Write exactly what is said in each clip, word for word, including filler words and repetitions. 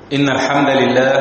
إن الحمد لله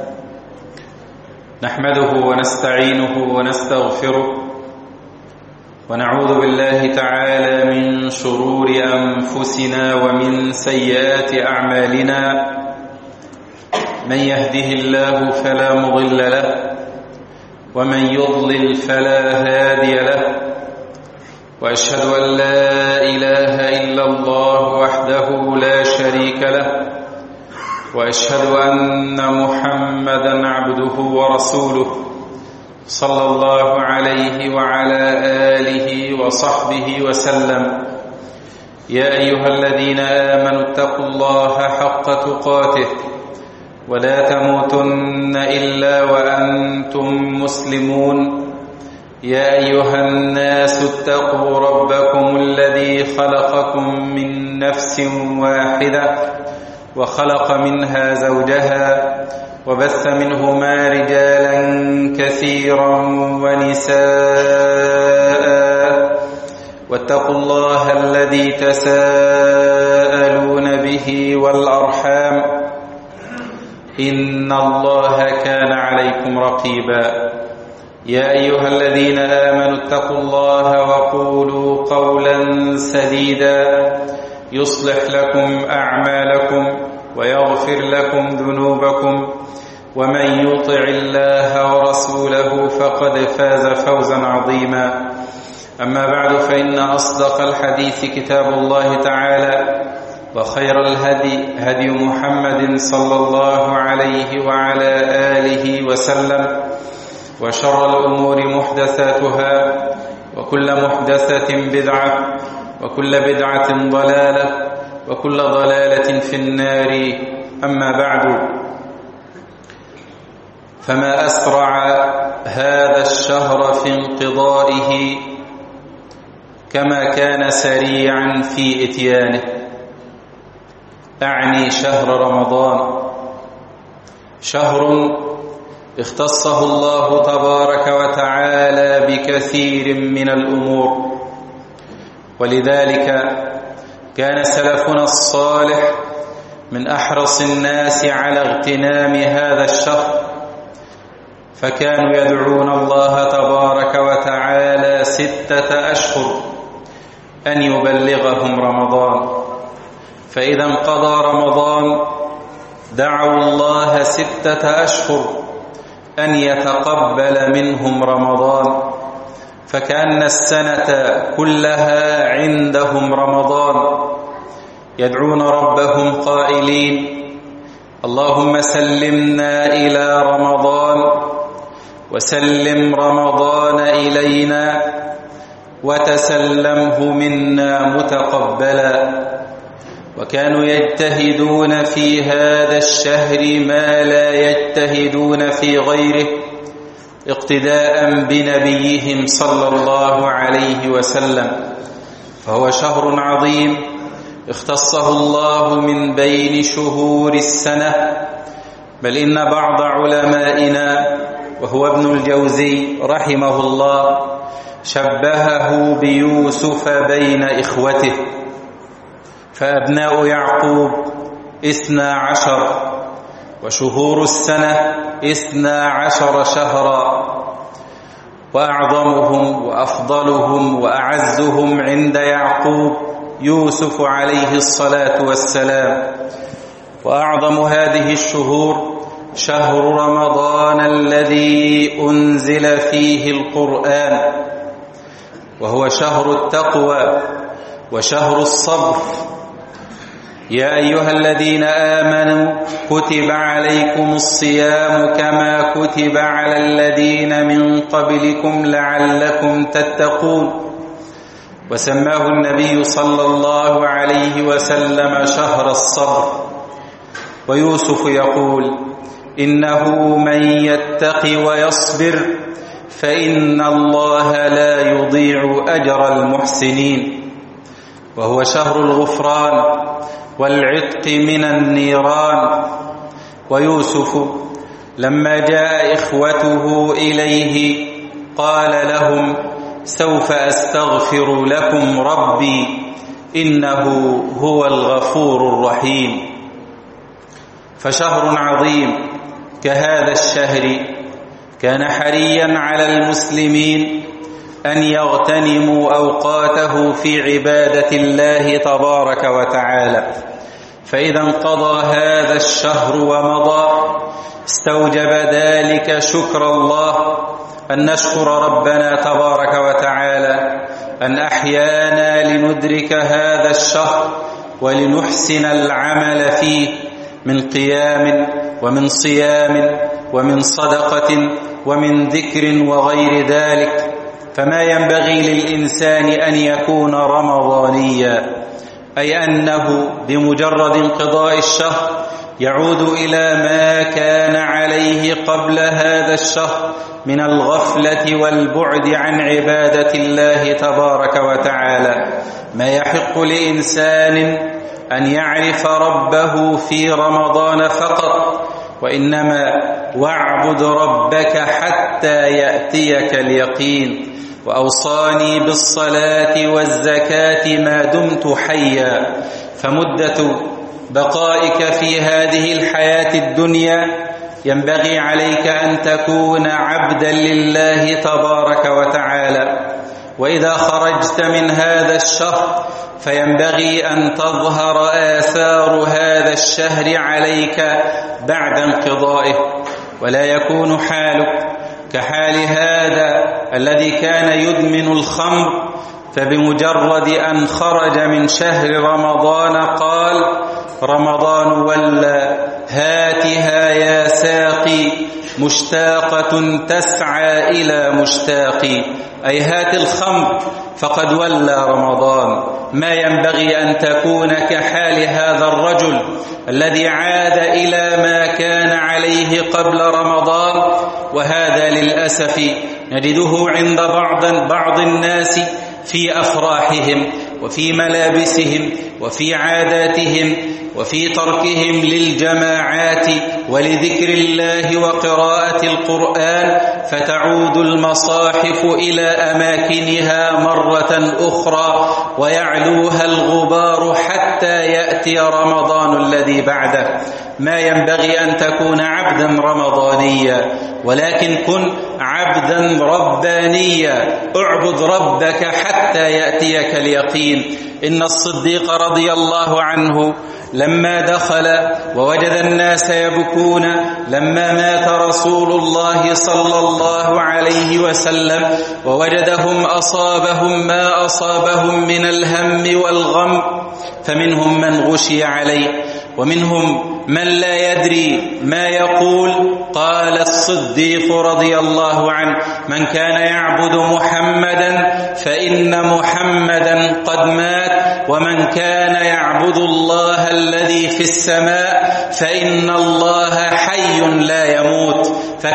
نحمده ونستعينه ونستغفره ونعوذ بالله تعالى من شرور أنفسنا ومن سيئات أعمالنا. من يهده الله فلا مضل له ومن يضلل فلا هادي له، وأشهد أن لا إله إلا الله وحده لا شريك له، وأشهد أن محمدًا عبده ورسوله صلى الله عليه وعلى آله وصحبه وسلم. يا أيها الذين آمنوا اتقوا الله حق تقاته ولا تموتن إلا وأنتم مسلمون. يا أيها الناس اتقوا ربكم الذي خلقكم من نفس واحدة وخلق منها زوجها وبث منهما رجالا كثيرا ونساء، واتقوا الله الذي تساءلون به والأرحام إن الله كان عليكم رقيبا. يا أيها الذين آمنوا اتقوا الله وقولوا قولا سديدا يصلح لكم أعمالكم ويغفر لكم ذنوبكم، ومن يطع الله ورسوله فقد فاز فوزا عظيما. أما بعد، فإن أصدق الحديث كتاب الله تعالى، وخير الهدي هدي محمد صلى الله عليه وعلى آله وسلم، وشر الأمور محدثاتها، وكل محدثة بدعة، وكل بدعة ضلالة، وكل ضلالة في النار. أما بعد، فما أسرع هذا الشهر في انقضائه كما كان سريعا في إتيانه، أعني شهر رمضان، شهر اختصه الله تبارك وتعالى بكثير من الأمور، ولذلك كان سلفنا الصالح من أحرص الناس على اغتنام هذا الشهر، فكانوا يدعون الله تبارك وتعالى ستة أشهر أن يبلغهم رمضان، فإذا انقضى رمضان دعوا الله ستة أشهر أن يتقبل منهم رمضان، فكأن السنة كلها عندهم رمضان، يدعون ربهم قائلين: اللهم سلمنا إلى رمضان، وسلم رمضان إلينا، وتسلمه منا متقبلا. وكانوا يجتهدون في هذا الشهر ما لا يجتهدون في غيره، اقتداء بنبيهم صلى الله عليه وسلم، فهو شهر عظيم اختصه الله من بين شهور السنة. بل إن بعض علمائنا وهو ابن الجوزي رحمه الله شبهه بيوسف بين إخوته، فأبناء يعقوب اثنا عشر، وشهور السنة اثنا عشر شهرا، وأعظمهم وأفضلهم وأعزهم عند يعقوب يوسف عليه الصلاة والسلام. وأعظم هذه الشهور شهر رمضان الذي أنزل فيه القرآن، وهو شهر التقوى وشهر الصبر. يا أيها الذين آمنوا كتب عليكم الصيام كما كتب على الذين من قبلكم لعلكم تتقون. وسماه النبي صلى الله عليه وسلم شهر الصبر. ويوسف يقول: إنه من يتق ويصبر فإن الله لا يضيع أجر المحسنين. وهو شهر الغفران والعتق من النيران. ويوسف لما جاء إخوته إليه قال لهم: سوف أستغفر لكم ربي إنه هو الغفور الرحيم. فشهر عظيم كهذا الشهر كان حريا على المسلمين أن يغتنموا أوقاته في عبادة الله تبارك وتعالى، فإذا انقضى هذا الشهر ومضى استوجب ذلك شكر الله، أن نشكر ربنا تبارك وتعالى أن أحيانا لندرك هذا الشهر ولنحسن العمل فيه من قيام ومن صيام ومن صدقة ومن ذكر وغير ذلك. فما ينبغي للإنسان أن يكون رمضانيا، أي أنه بمجرد انقضاء الشهر يعود إلى ما كان عليه قبل هذا الشهر من الغفلة والبعد عن عبادة الله تبارك وتعالى. ما يحق لإنسان أن يعرف ربه في رمضان فقط، وإنما واعبد ربك حتى يأتيك اليقين. وأوصاني بالصلاة والزكاة ما دمت حيا، فمدة بقائك في هذه الحياة الدنيا ينبغي عليك أن تكون عبدا لله تبارك وتعالى. وإذا خرجت من هذا الشهر فينبغي أن تظهر آثار هذا الشهر عليك بعد انقضائه، ولا يكون حالك كحال هذا الذي كان يدمن الخمر، فبمجرد أن خرج من شهر رمضان قال: رمضان ولى هاتها يا ساقي، مشتاقة تسعى إلى مشتاقي، أي هات الخمر فقد ولى رمضان. ما ينبغي أن تكون كحال هذا الرجل الذي عاد إلى ما كان عليه قبل رمضان. وهذا للأسف نجده عند بعض بعض الناس في أفراحهم وفي ملابسهم وفي عاداتهم وفي تركهم للجماعات ولذكر الله وقراءة القرآن، فتعود المصاحف إلى أماكنها مرة أخرى ويعلوها الغبار حتى يأتي رمضان الذي بعده. ما ينبغي أن تكون عبدا رمضانيا، ولكن كن عبدا ربانيا، اعبد ربك حتى يأتيك اليقين. إن الصديق رضي الله عنه لما دخل ووجد الناس يبكون لما مات رسول الله صلى الله عليه وسلم، ووجدهم أصابهم ما أصابهم من الهم والغم، فمنهم من غشي عليه ومنهم من لا يدري ما يقول. قال الصديق رضي الله عنه: من كان يعبد محمدا فإن محمدا قد مات، ومن كان يعبد الله الذي في السماء فإن الله حي لا يموت.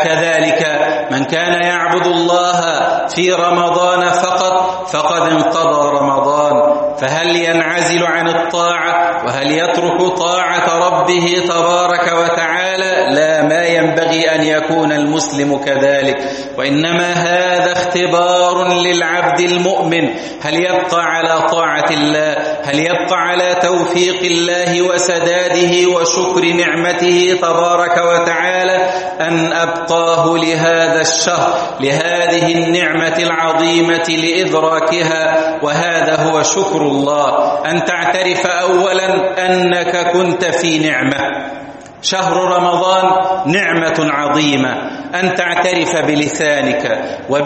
فكذلك من كان يعبد الله في رمضان فقط فقد انقضى رمضان. فهل ينعزل عن الطاعة وهل يترك طاعة ربه تبارك وتعالى؟ لا، ما ينبغي أن يكون المسلم كذلك، وإنما هذا اختبار للعبد المؤمن. هل يبقى على طاعة الله؟ هل يبقى على توفيق الله وسداده وشكر نعمته تبارك وتعالى؟ أن أبقاه لهذا الشهر، لهذه النعمة العظيمة لإدراكها، وهذا هو شكر الله. أن تعترف أولا أنك كنت في نعمة. شهر رمضان نعمة عظيمة، أن تعترف بلسانك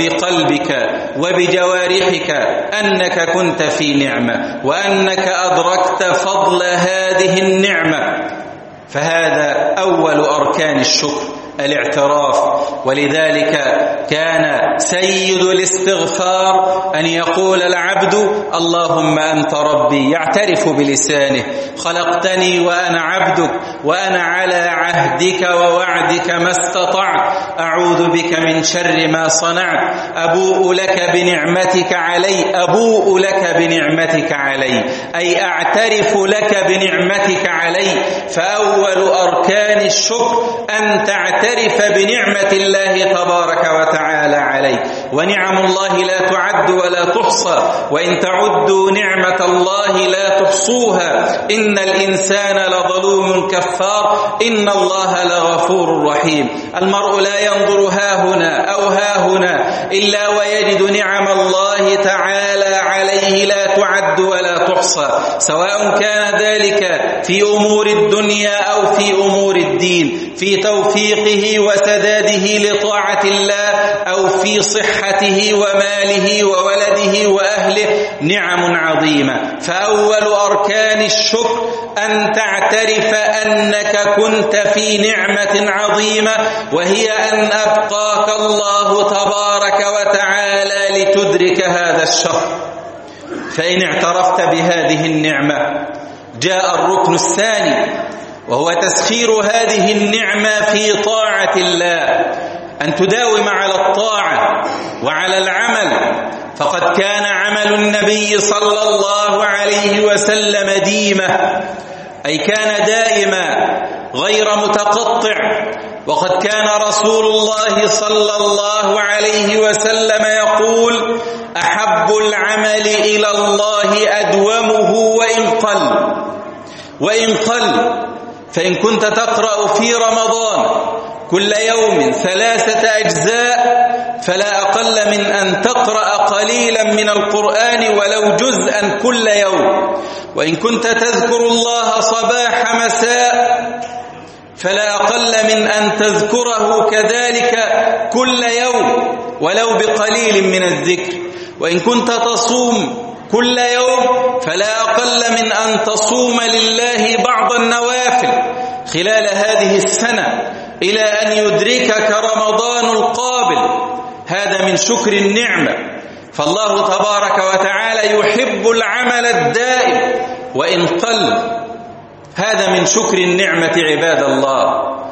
وبقلبك وبجوارحك أنك كنت في نعمة، وأنك أدركت فضل هذه النعمة. فهذا أول أركان الشكر، الاعتراف. ولذلك كان سيد الاستغفار أن يقول العبد: اللهم أنت ربي، يعترف بلسانه: خلقتني وأنا عبدك، وأنا على عهدك ووعدك ما استطعت، أعوذ بك من شر ما صنعت، أبوء لك بنعمتك علي، أبوء لك بنعمتك علي، أي أعترف لك بنعمتك علي. فأول أركان الشكر أن تعترف يعترف بنعمة الله تبارك وتعالى عليه. ونعم الله لا تعد ولا تحصى، وإن تعدوا نعمة الله لا تحصوها، إن الإنسان لظلوم كفار، إن الله لغفور رحيم. المرء لا ينظر ها هنا أو ها هنا إلا ويجد نعم الله تعالى عليه لا تعد ولا تحصى، سواء كان ذلك في أمور الدنيا أو في أمور الدين، في توفيقه وسداده لطاعة الله، أو في صحته وماله وولده وأهله. نعم عظيمة. فأول أركان الشكر أن تعترف أنك كنت في نعمة عظيمة، وهي أن أبقاك الله تبارك وتعالى لتدرك هذا الشهر. فإن اعترفت بهذه النعمة جاء الركن الثاني، وهو تسخير هذه النعمة في طاعة الله، أن تداوم على الطاعة وعلى العمل. فقد كان عمل النبي صلى الله عليه وسلم ديمة، أي كان دائما غير متقطع. وقد كان رسول الله صلى الله عليه وسلم يقول: أحب العمل إلى الله أدومه وإن قل وإن قل. فإن كنت تقرأ في رمضان كل يوم ثلاثة أجزاء فلا أقل من أن تقرأ قليلا من القرآن ولو جزءا كل يوم. وإن كنت تذكر الله صباح مساء فلا أقل من أن تذكره كذلك كل يوم ولو بقليل من الذكر. وإن كنت تصوم كل يوم فلا أقل من أن تصوم لله بعض النوافل خلال هذه السنة إلى أن يدركك رمضان القابل. هذا من شكر النعمة. فالله تبارك وتعالى يحب العمل الدائم وإن قل. هذا من شكر النعمة عباد الله.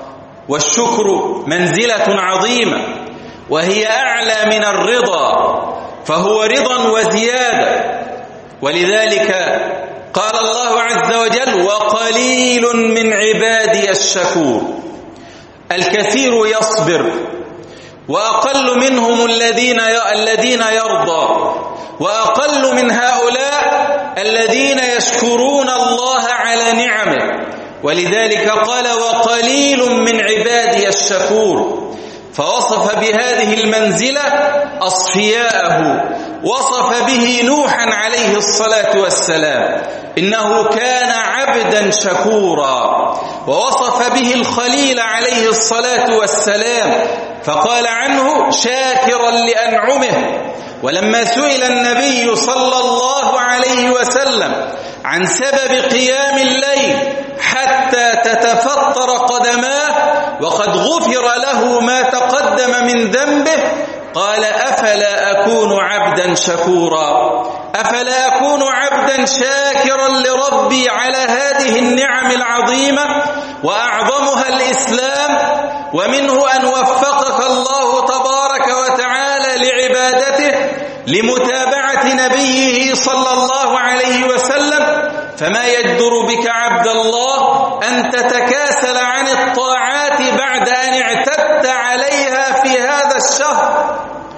والشكر منزلة عظيمة، وهي أعلى من الرضا، فهو رضا وزيادة. ولذلك قال الله عز وجل: وقليل من عبادي الشكور. الكثير يصبر، وأقل منهم الذين الذين يرضى، وأقل من هؤلاء الذين يشكرون الله على نعمه. ولذلك قال: وقليل من عبادي الشكور. فوصف بهذه المنزلة أصفياءه، وصف به نوحا عليه الصلاة والسلام إنه كان عبدا شكورا، ووصف به الخليل عليه الصلاة والسلام فقال عنه: شاكرا لأنعمه. ولما سئل النبي صلى الله عليه وسلم عن سبب قيام الليل حتى تتفطر قدماه وقد غفر له ما تقدم من ذنبه، قال: أفلا أكون عبدا شكورا؟ أفلا أكون عبدا شاكرا لربي على هذه النعم العظيمة؟ وأعظمها الإسلام، ومنه أن وفقك الله تبارك وتعالى لعبادته لمتابعة نبيه صلى الله عليه وسلم. فما يجدر بك عبد الله أن تتكاسل عن الطاعات بعد أن اعتدت عليها في هذا الشهر،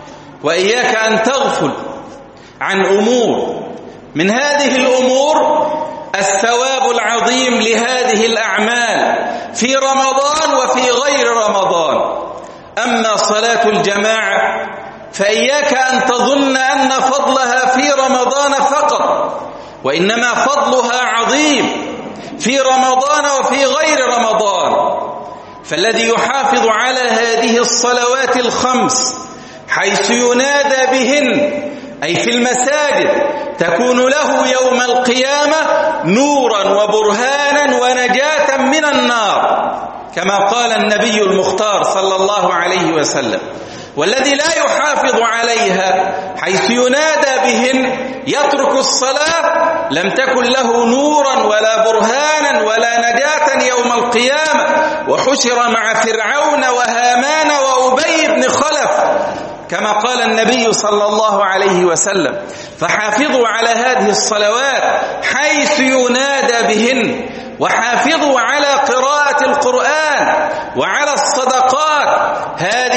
وإياك أن تغفل عن أمور. من هذه الأمور الثواب العظيم لهذه الأعمال في رمضان وفي غير رمضان. أما صلاة الجماعة فإياك أن تظن أن فضلها في رمضان فقط، وإنما فضلها عظيم في رمضان وفي غير رمضان. فالذي يحافظ على هذه الصلوات الخمس حيث ينادى بهن، أي في المساجد، تكون له يوم القيامة نورا وبرهانا ونجاة من النار، كما قال النبي المختار صلى الله عليه وسلم. والذي لا يحافظ عليها حيث ينادى بهن يترك الصلاة، لم تكن له نورا ولا برهانا ولا نجاة يوم القيامة، وحشر مع فرعون وهامان وأبي بن خلف، كما قال النبي صلى الله عليه وسلم. فحافظوا على هذه الصلوات حيث ينادى بهن، وحافظوا على قراءة القرآن وعلى الصدقات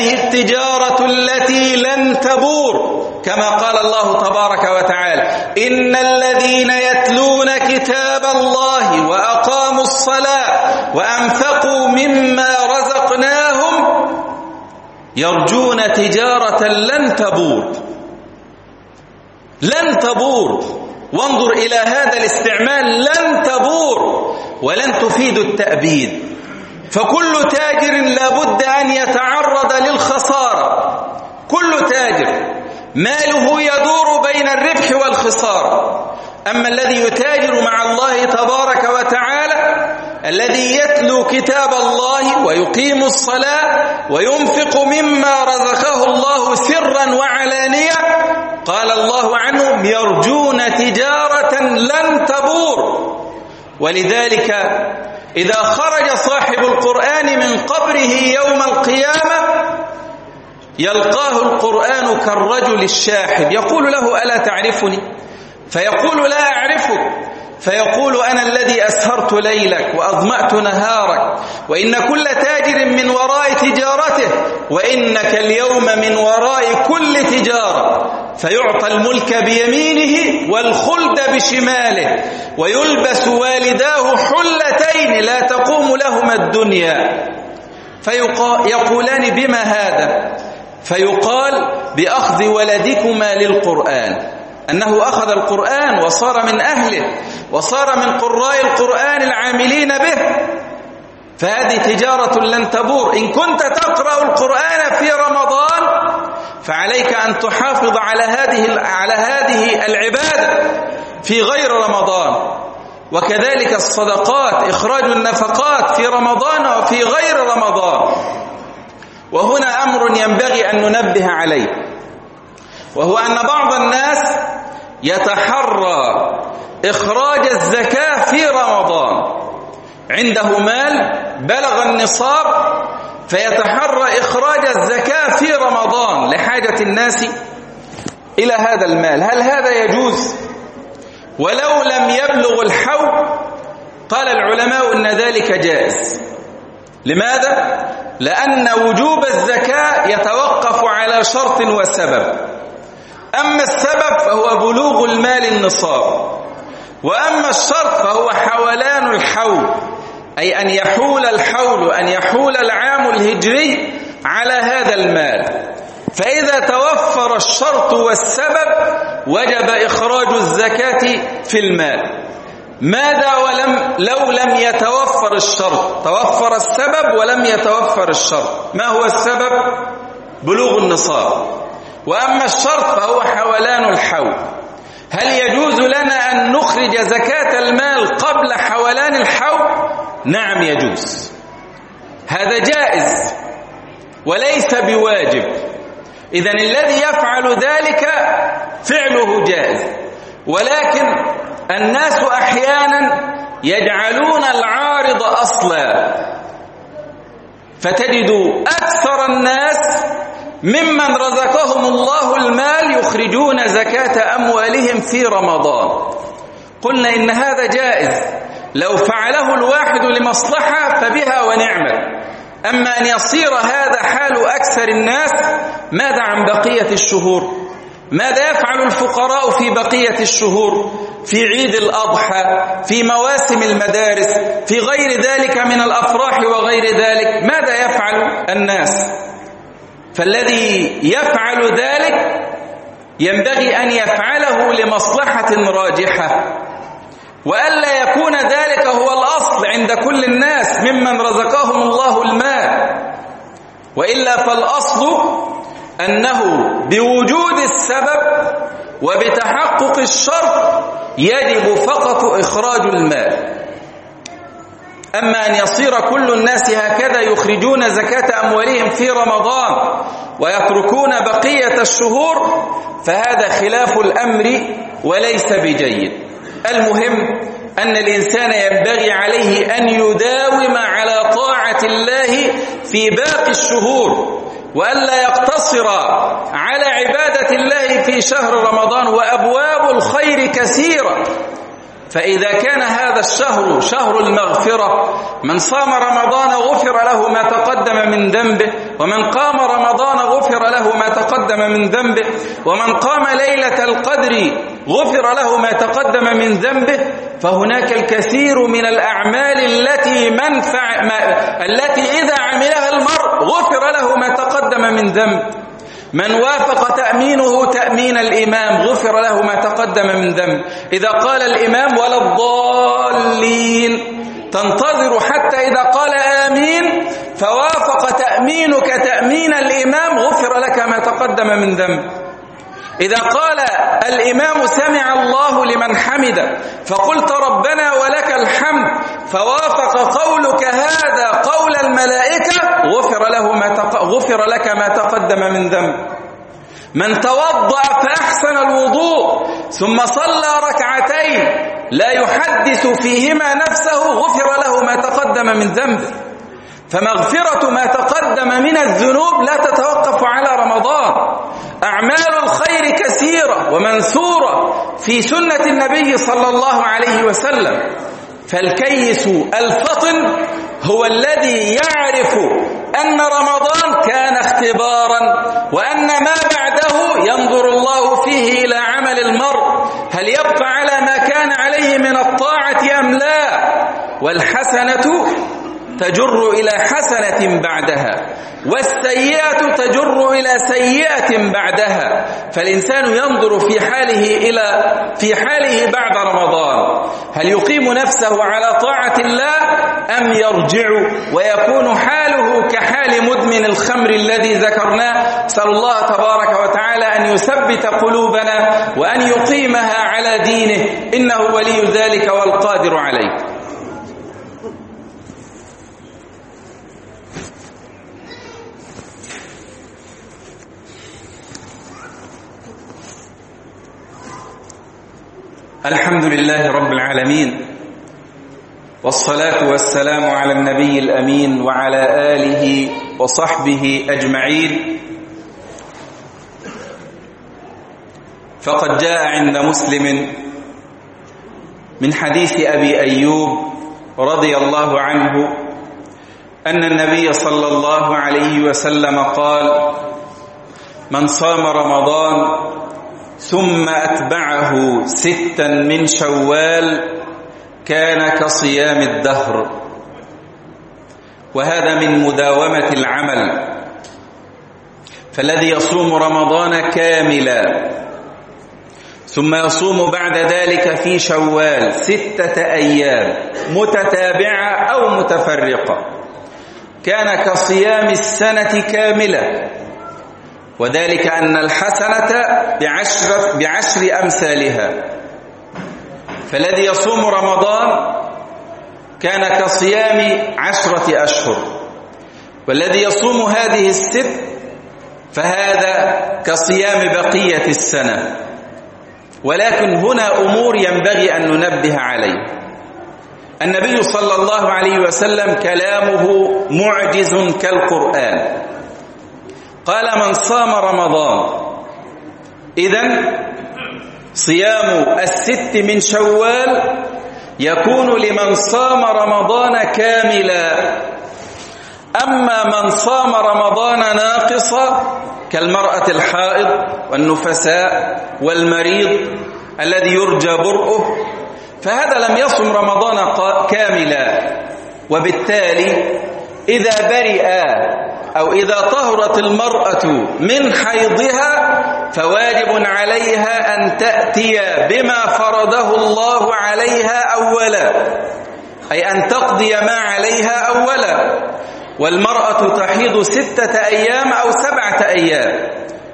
الله التجارة التي لن تبور، كما قال الله تبارك وتعالى: إن الذين يتلون كتاب الله وأقاموا الصلاة وأنفقوا مما رزقناهم يرجون تجارة لن تبور. لن تبور، وانظر إلى هذا الاستعمال، لن تبور، ولن تفيد التأبيد. فكل تاجر لابد أن يتعرض للخسارة، كل تاجر ماله يدور بين الربح والخسارة. أما الذي يتاجر مع الله تبارك وتعالى، الذي يتلو كتاب الله ويقيم الصلاة وينفق مما رزقه الله سرا وعلانية، قال الله عنهم: يرجون تجارة لن تبور. ولذلك إذا خرج صاحب القرآن من قبره يوم القيامة يلقاه القرآن كالرجل الشاحب، يقول له: ألا تعرفني؟ فيقول: لا أعرفك. فيقول: أنا الذي أسهرت ليلك وأظمأت نهارك، وإن كل تاجر من وراء تجارته، وإنك اليوم من وراء كل تجارة. فيعطى الملك بيمينه والخلد بشماله، ويلبس والداه حلتين لا تقوم لهما الدنيا. فيقولان: بما هذا؟ فيقال: بأخذ ولدكما للقرآن، أنه أخذ القرآن وصار من أهله وصار من قراء القرآن العاملين به. فهذه تجارة لن تبور. إن كنت تقرأ القرآن في رمضان فعليك أن تحافظ على هذه على هذه العبادة في غير رمضان، وكذلك الصدقات، إخراج النفقات في رمضان وفي غير رمضان. وهنا أمر ينبغي أن ننبه عليه، وهو أن بعض الناس يتحرى إخراج الزكاة في رمضان، عنده مال بلغ النصاب فيتحرى إخراج الزكاة في رمضان لحاجة الناس إلى هذا المال. هل هذا يجوز ولو لم يبلغ الحول؟ قال العلماء إن ذلك جائز. لماذا؟ لأن وجوب الزكاة يتوقف على شرط وسبب. أما السبب فهو بلوغ المال النصاب، وأما الشرط فهو حولان الحول، أي أن يحول الحول، أن يحول العام الهجري على هذا المال. فإذا توفر الشرط والسبب وجب إخراج الزكاة في المال. ماذا ولم لو لم يتوفر الشرط؟ توفر السبب ولم يتوفر الشرط. ما هو السبب؟ بلوغ النصاب. وأما الشرط فهو حولان الحول. هل يجوز لنا أن نخرج زكاة المال قبل حولان الحول؟ نعم يجوز، هذا جائز وليس بواجب. إذن الذي يفعل ذلك فعله جائز، ولكن الناس أحيانا يجعلون العارض أصلا، فتجد أكثر الناس ممن رزقهم الله المال يخرجون زكاة أموالهم في رمضان. قلنا إن هذا جائز، لو فعله الواحد لمصلحة فبها ونعمة. أما أن يصير هذا حال أكثر الناس، ماذا عن بقية الشهور؟ ماذا يفعل الفقراء في بقية الشهور؟ في عيد الأضحى، في مواسم المدارس، في غير ذلك من الأفراح وغير ذلك، ماذا يفعل الناس؟ فالذي يفعل ذلك ينبغي أن يفعله لمصلحة راجحة، وألا يكون ذلك هو الأصل عند كل الناس ممن رزقهم الله المال. وإلا فالأصل أنه بوجود السبب وبتحقق الشرط يجب فقط إخراج المال. أما أن يصير كل الناس هكذا يخرجون زكاة أموالهم في رمضان ويتركون بقية الشهور فهذا خلاف الأمر وليس بجيد. المهم أن الإنسان ينبغي عليه أن يداوم على طاعة الله في باقي الشهور، وألا يقتصر على عبادة الله في شهر رمضان، وأبواب الخير كثيرة. فإذا كان هذا الشهر شهر المغفرة، من صام رمضان غفر له ما تقدم من ذنبه ومن قام رمضان غفر له ما تقدم من ذنبه، ومن قام ليلة القدر غفر له ما تقدم من ذنبه. فهناك الكثير من الأعمال التي منفع ما التي إذا عملها المرء غفر له ما تقدم من ذنب. من وافق تأمينه تأمين الإمام غفر له ما تقدم من ذنب. إذا قال الإمام ولا الضالين تنتظر حتى إذا قال آمين فوافق تأمينك تأمين الإمام غفر لك ما تقدم من ذنب. إذا قال الإمام سمع الله لمن حمده فقلت ربنا ولك الحمد فوافق قولك هذا قول الملائكة غفر له ما تق... غفر لك ما تقدم من ذنب. من توضأ فأحسن الوضوء ثم صلى ركعتين لا يحدث فيهما نفسه غفر له ما تقدم من ذنبه. فمغفرة ما تقدم من الذنوب لا تتوقف على رمضان. أعمال الخير كثيرة ومنثورة في سنة النبي صلى الله عليه وسلم. فالكيس الفطن هو الذي يعرف أن رمضان كان اختبارا، وأن ما بعده ينظر الله فيه إلى عمل المرء هل يبقى على ما كان عليه من الطاعة أم لا. والحسنة تجر إلى حسنة بعدها، والسيئة تجر إلى سيئة بعدها. فالإنسان ينظر في حاله إلى في حاله بعد رمضان هل يقيم نفسه على طاعة الله أم يرجع ويكون حاله كحال مدمن الخمر الذي ذكرناه. أسأل الله تبارك وتعالى أن يثبت قلوبنا وأن يقيمها على دينه، إنه ولي ذلك والقادر عليه. الحمد لله رب العالمين، والصلاة والسلام على النبي الأمين وعلى آله وصحبه أجمعين. فقد جاء عند مسلم من حديث أبي أيوب رضي الله عنه أن النبي صلى الله عليه وسلم قال: من صام رمضان ثم أتبعه ستا من شوال كان كصيام الدهر. وهذا من مداومة العمل. فالذي يصوم رمضان كاملا ثم يصوم بعد ذلك في شوال ستة أيام متتابعة أو متفرقة كان كصيام السنة كاملة. وذلك أن الحسنة بعشر, بعشر أمثالها. فالذي يصوم رمضان كان كصيام عشرة أشهر، والذي يصوم هذه الست فهذا كصيام بقية السنة. ولكن هنا أمور ينبغي أن ننبه عليه. النبي صلى الله عليه وسلم كلامه معجز كالقرآن. قال: من صام رمضان، إذن صيام الست من شوال يكون لمن صام رمضان كاملا. أما من صام رمضان ناقصا كالمرأة الحائض والنفساء والمريض الذي يرجى برؤه فهذا لم يصم رمضان كاملا. وبالتالي إذا برئ أو إذا طهرت المرأة من حيضها فواجب عليها أن تأتي بما فرضه الله عليها أولا، أي أن تقضي ما عليها أولا. والمرأة تحيض ستة أيام أو سبعة أيام،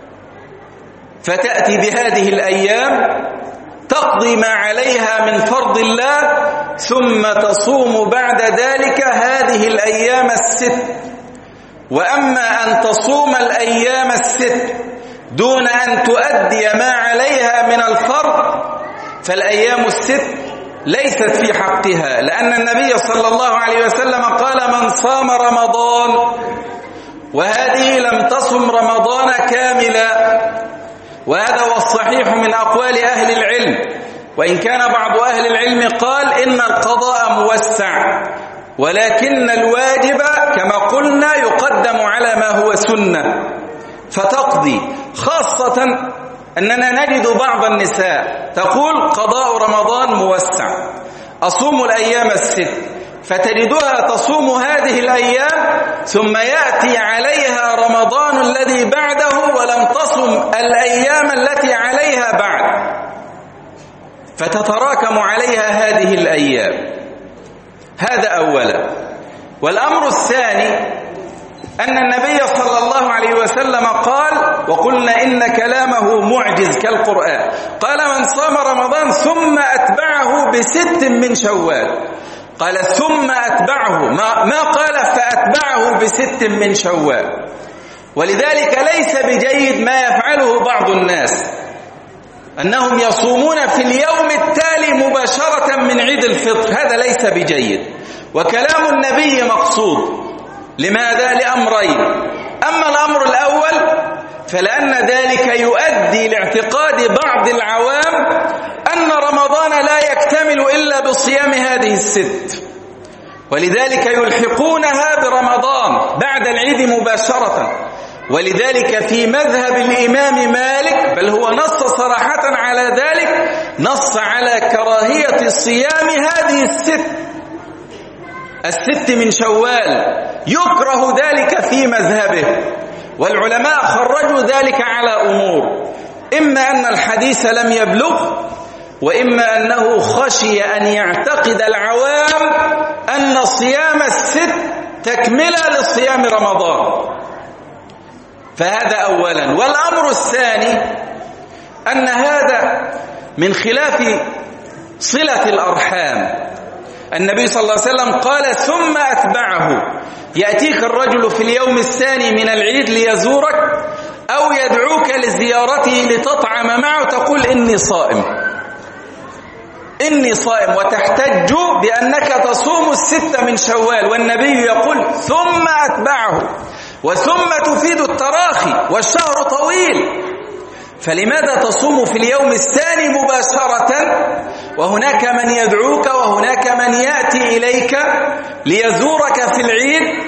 فتأتي بهذه الأيام تقضي ما عليها من فرض الله، ثم تصوم بعد ذلك هذه الأيام الست. وأما أن تصوم الأيام الست دون أن تؤدي ما عليها من الفرض فالأيام الست ليست في حقها، لأن النبي صلى الله عليه وسلم قال: من صام رمضان، وهذه لم تصم رمضان كاملا. وهذا هو الصحيح من أقوال أهل العلم، وإن كان بعض أهل العلم قال إن القضاء موسع، ولكن الواجب كما قلنا يقدم على ما هو فتقضي، خاصة أننا نجد بعض النساء تقول قضاء رمضان موسع، أصوم الأيام الست، فتجدها تصوم هذه الأيام ثم يأتي عليها رمضان الذي بعده ولم تصم الأيام التي عليها بعد، فتتراكم عليها هذه الأيام. هذا أولا. والأمر الثاني أن النبي صلى الله عليه وسلم قال، وقلنا إن كلامه معجز كالقرآن، قال من صام رمضان ثم أتبعه بست من شوال، قال ثم أتبعه، ما, ما قال فأتبعه بست من شوال. ولذلك ليس بجيد ما يفعله بعض الناس، أنهم يصومون في اليوم التالي مباشرة من عيد الفطر، هذا ليس بجيد. وكلام النبي مقصود. لماذا؟ لأمرين. أما الأمر الأول فلأن ذلك يؤدي لاعتقاد بعض العوام أن رمضان لا يكتمل إلا بصيام هذه الست، ولذلك يلحقونها برمضان بعد العيد مباشرة. ولذلك في مذهب الإمام مالك، بل هو نص صراحة على ذلك، نص على كراهية صيام هذه الست الست من شوال، يكره ذلك في مذهبه. والعلماء خرجوا ذلك على أمور، إما أن الحديث لم يبلغ، وإما أنه خشي أن يعتقد العوام أن صيام الست تكملة لصيام رمضان. فهذا أولا. والأمر الثاني أن هذا من خلاف صلة الأرحام. النبي صلى الله عليه وسلم قال ثم أتبعه، يأتيك الرجل في اليوم الثاني من العيد ليزورك أو يدعوك لزيارته لتطعم معه، تقول إني صائم إني صائم وتحتج بأنك تصوم الستة من شوال، والنبي يقول ثم أتبعه، وثم تفيد التراخي والشهر طويل، فلماذا تصوم في اليوم الثاني مباشرة وهناك من يدعوك وهناك من يأتي إليك ليزورك في العيد؟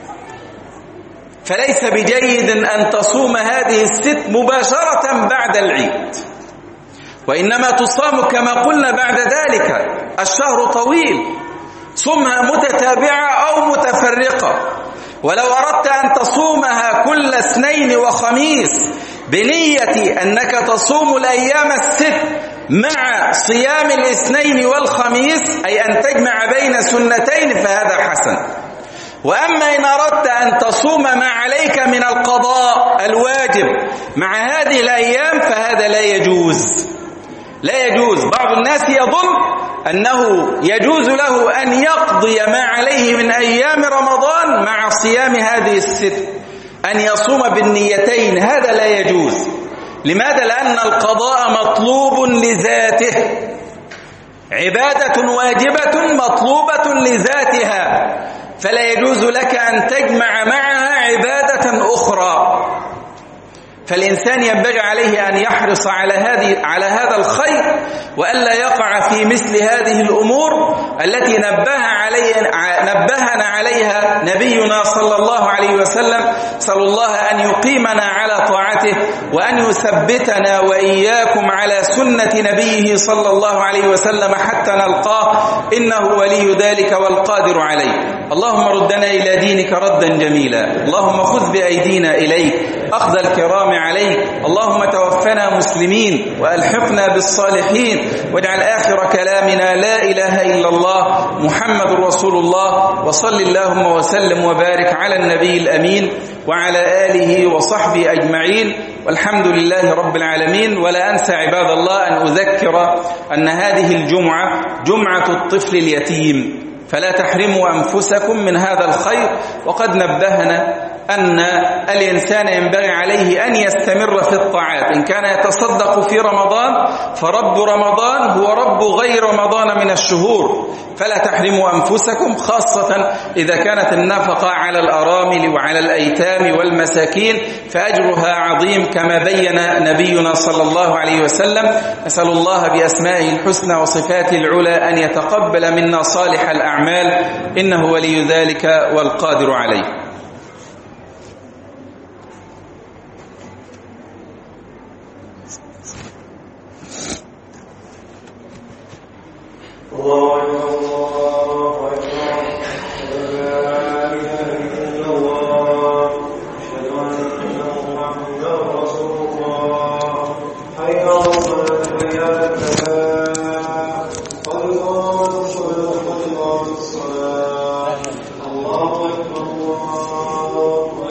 فليس بجيد أن تصوم هذه الست مباشرة بعد العيد، وإنما تصام كما قلنا بعد ذلك، الشهر طويل، صمها متتابعة أو متفرقة. ولو أردت أن تصومها كل اثنين وخميس بنية أنك تصوم الأيام الست مع صيام الاثنين والخميس، أي أن تجمع بين سنتين، فهذا حسن. وأما إن أردت أن تصوم ما عليك من القضاء الواجب مع هذه الأيام فهذا لا يجوز لا يجوز. بعض الناس يظن أنه يجوز له أن يقضي ما عليه من أيام رمضان مع صيام هذه الست، أن يصوم بالنيتين، هذا لا يجوز. لماذا؟ لأن القضاء مطلوب لذاته، عبادة واجبة مطلوبة لذاتها، فلا يجوز لك أن تجمع معها عبادة أخرى. فالإنسان ينبغي عليه أن يحرص على هذه على هذا الخير، وألا يقع في مثل هذه الأمور التي نبه علي نبهنا عليها نبينا صلى الله عليه وسلم. نسأل الله أن يقيمنا على طاعته، وأن يثبتنا وإياكم على سنة نبيه صلى الله عليه وسلم حتى نلقاه، إنه ولي ذلك والقادر عليه. اللهم ردنا إلى دينك ردا جميلا، اللهم خذ بأيدينا إليك أخذ الكرام عليك، اللهم توفنا مسلمين وألحقنا بالصالحين، واجعل آخر كلامنا لا إله إلا الله محمد رسول الله. وصل اللهم وسلم وبارك على النبي الأمين وعلى آله وصحبه أجمعين، والحمد لله رب العالمين. ولا أنسى عباد الله أن أذكر أن هذه الجمعة جمعة الطفل اليتيم، فلا تحرموا أنفسكم من هذا الخير. وقد نبهنا أن الإنسان ينبغي عليه أن يستمر في الطاعات، إن كان يتصدق في رمضان فرب رمضان هو رب غير رمضان من الشهور، فلا تحرموا أنفسكم، خاصة إذا كانت النفقة على الأرامل وعلى الأيتام والمساكين، فأجرها عظيم كما بين نبينا صلى الله عليه وسلم. نسأل الله بأسمائه الحسنى وصفاته العلى أن يتقبل منا صالح الأعمال، إنه ولي ذلك والقادر عليه. الصلاة.